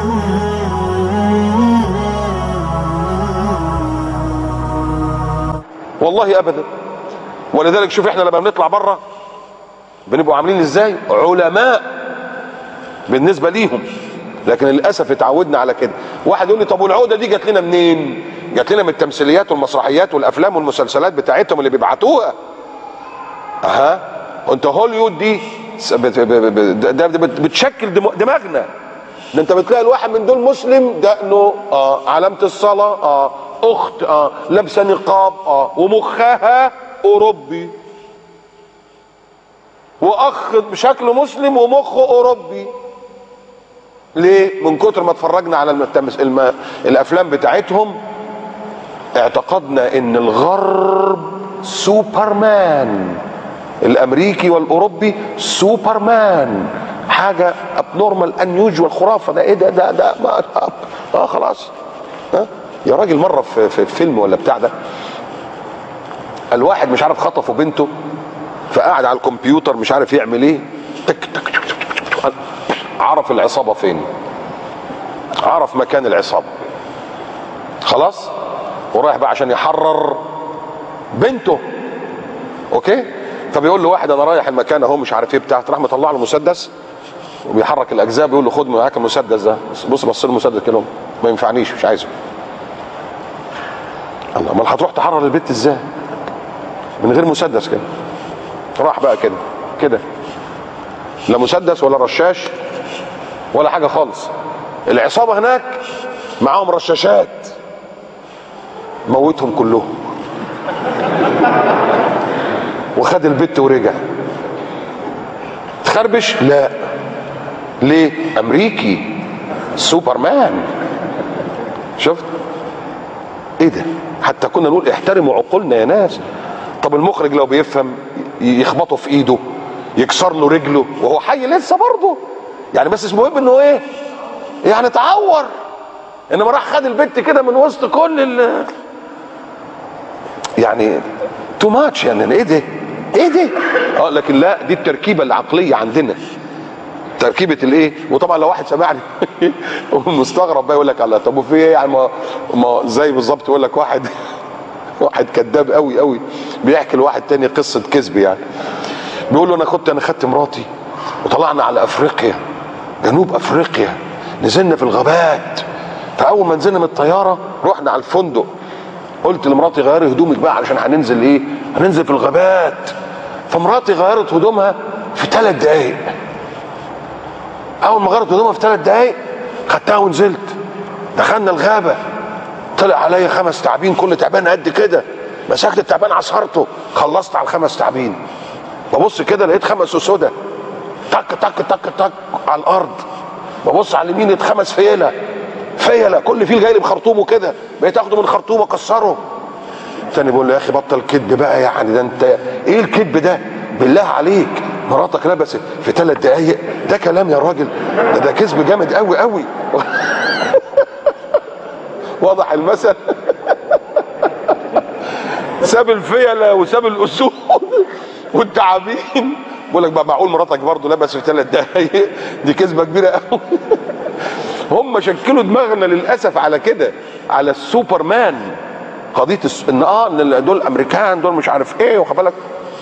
والله ابدا. ولذلك شوف احنا لما بنطلع بره بنبقوا عاملين ازاي علماء بالنسبه ليهم، لكن للاسف اتعودنا على كده. واحد يقول لي طب والعقده دي جات لنا منين؟ جات لنا من التمثيليات والمسرحيات والافلام والمسلسلات بتاعتهم اللي بيبعتوها. انت هوليوود دي بتشكل دماغنا. ده انت بتلاقي الواحد من دول مسلم دقنه علامه الصلاه اخت لابسه نقاب ومخها اوروبي، واخ بشكل مسلم ومخه اوروبي. ليه؟ من كتر ما اتفرجنا على الافلام بتاعتهم اعتقدنا ان الغرب سوبرمان، الامريكي والاوروبي سوبرمان، حاجه ابنورمال انيوجوال خرافه. ده ايه ده خلاص. يا راجل مره في فيلم ولا بتاع ده الواحد مش عارف خطفوا بنته فقعد على الكمبيوتر مش عارف يعمل ايه، تك تك تك، عرف العصابه فين، عرف مكان العصابه خلاص، ورايح بقى عشان يحرر بنته. اوكي، فبيقول له واحد انا رايح المكان اهو مش عارف ايه بتاع، راح مطلع له مسدس وبيحرك الاجزاء، بيقول له خد معاك المسدس ده. بص له المسدس كده، ما ينفعنيش مش عايزه. الله، امال هتروح تحرر البيت ازاي من غير مسدس كده؟ راح بقى كده لا مسدس ولا رشاش ولا حاجه خالص. العصابه هناك معاهم رشاشات، موتهم كلهم وخد البت ورجع. تخربش؟ لا. ليه؟ امريكي سوبرمان. شفت ايه ده؟ حتى كنا نقول احترموا عقولنا يا ناس. طب المخرج لو بيفهم يخبطه في ايده، يكسر له رجله وهو حي لسه برضه يعني، بس المهم انه ايه يعني اتعور، انما راح خد البت كده من وسط كل يعني تو ماتش يعني. ايه ده لكن لا، دي التركيبه العقليه عندنا، تركيبه الايه. وطبعا لو واحد سمعني مستغرب بقى يقول لك الله، طب وفي ايه يعني؟ ما زي بالظبط يقول لك واحد كذاب قوي بيحكي لواحد تاني قصه كذب يعني. بيقول له انا خدت مراتي وطلعنا على افريقيا، جنوب افريقيا، نزلنا في الغابات. فاول ما نزلنا من الطياره رحنا على الفندق، قلت لمراتي غيري هدومك بقى علشان هننزل في الغابات. فمراتي غيرت هدومها في 3 دقايق. اول ما غيرت هدومها في 3 دقايق خدتها ونزلت، دخلنا الغابه، طلع عليا 5 تعابين، كل تعبان قد كده. مسكت التعبان عصرته، خلصت على ال5 تعابين. ببص كده لقيت 5 سودا تك تك تك تك على الارض. ببص على اليمين لقيت 5 فيله، كل فيل جاي لي بخرطومه كده، بقيت اخده من خرطومه اكسره. تاني بيقول له يا اخي بطل كذب بقى يعني، ده انت ايه الكذب ده؟ بالله عليك مراتك لبست في 3 دقايق؟ ده كلام يا راجل؟ ده كذب جامد قوي واضح المثل. ساب الفيله وساب الاسود والتعابين. بقول لك بقى معقول مراتك برضه لبست في 3 دقايق؟ دي كذبه كبيره قوي. هم شكلوا دماغنا للاسف على كده، على السوبرمان. قضيه ان دول امريكان، دول مش عارف ايه، واخد بالك.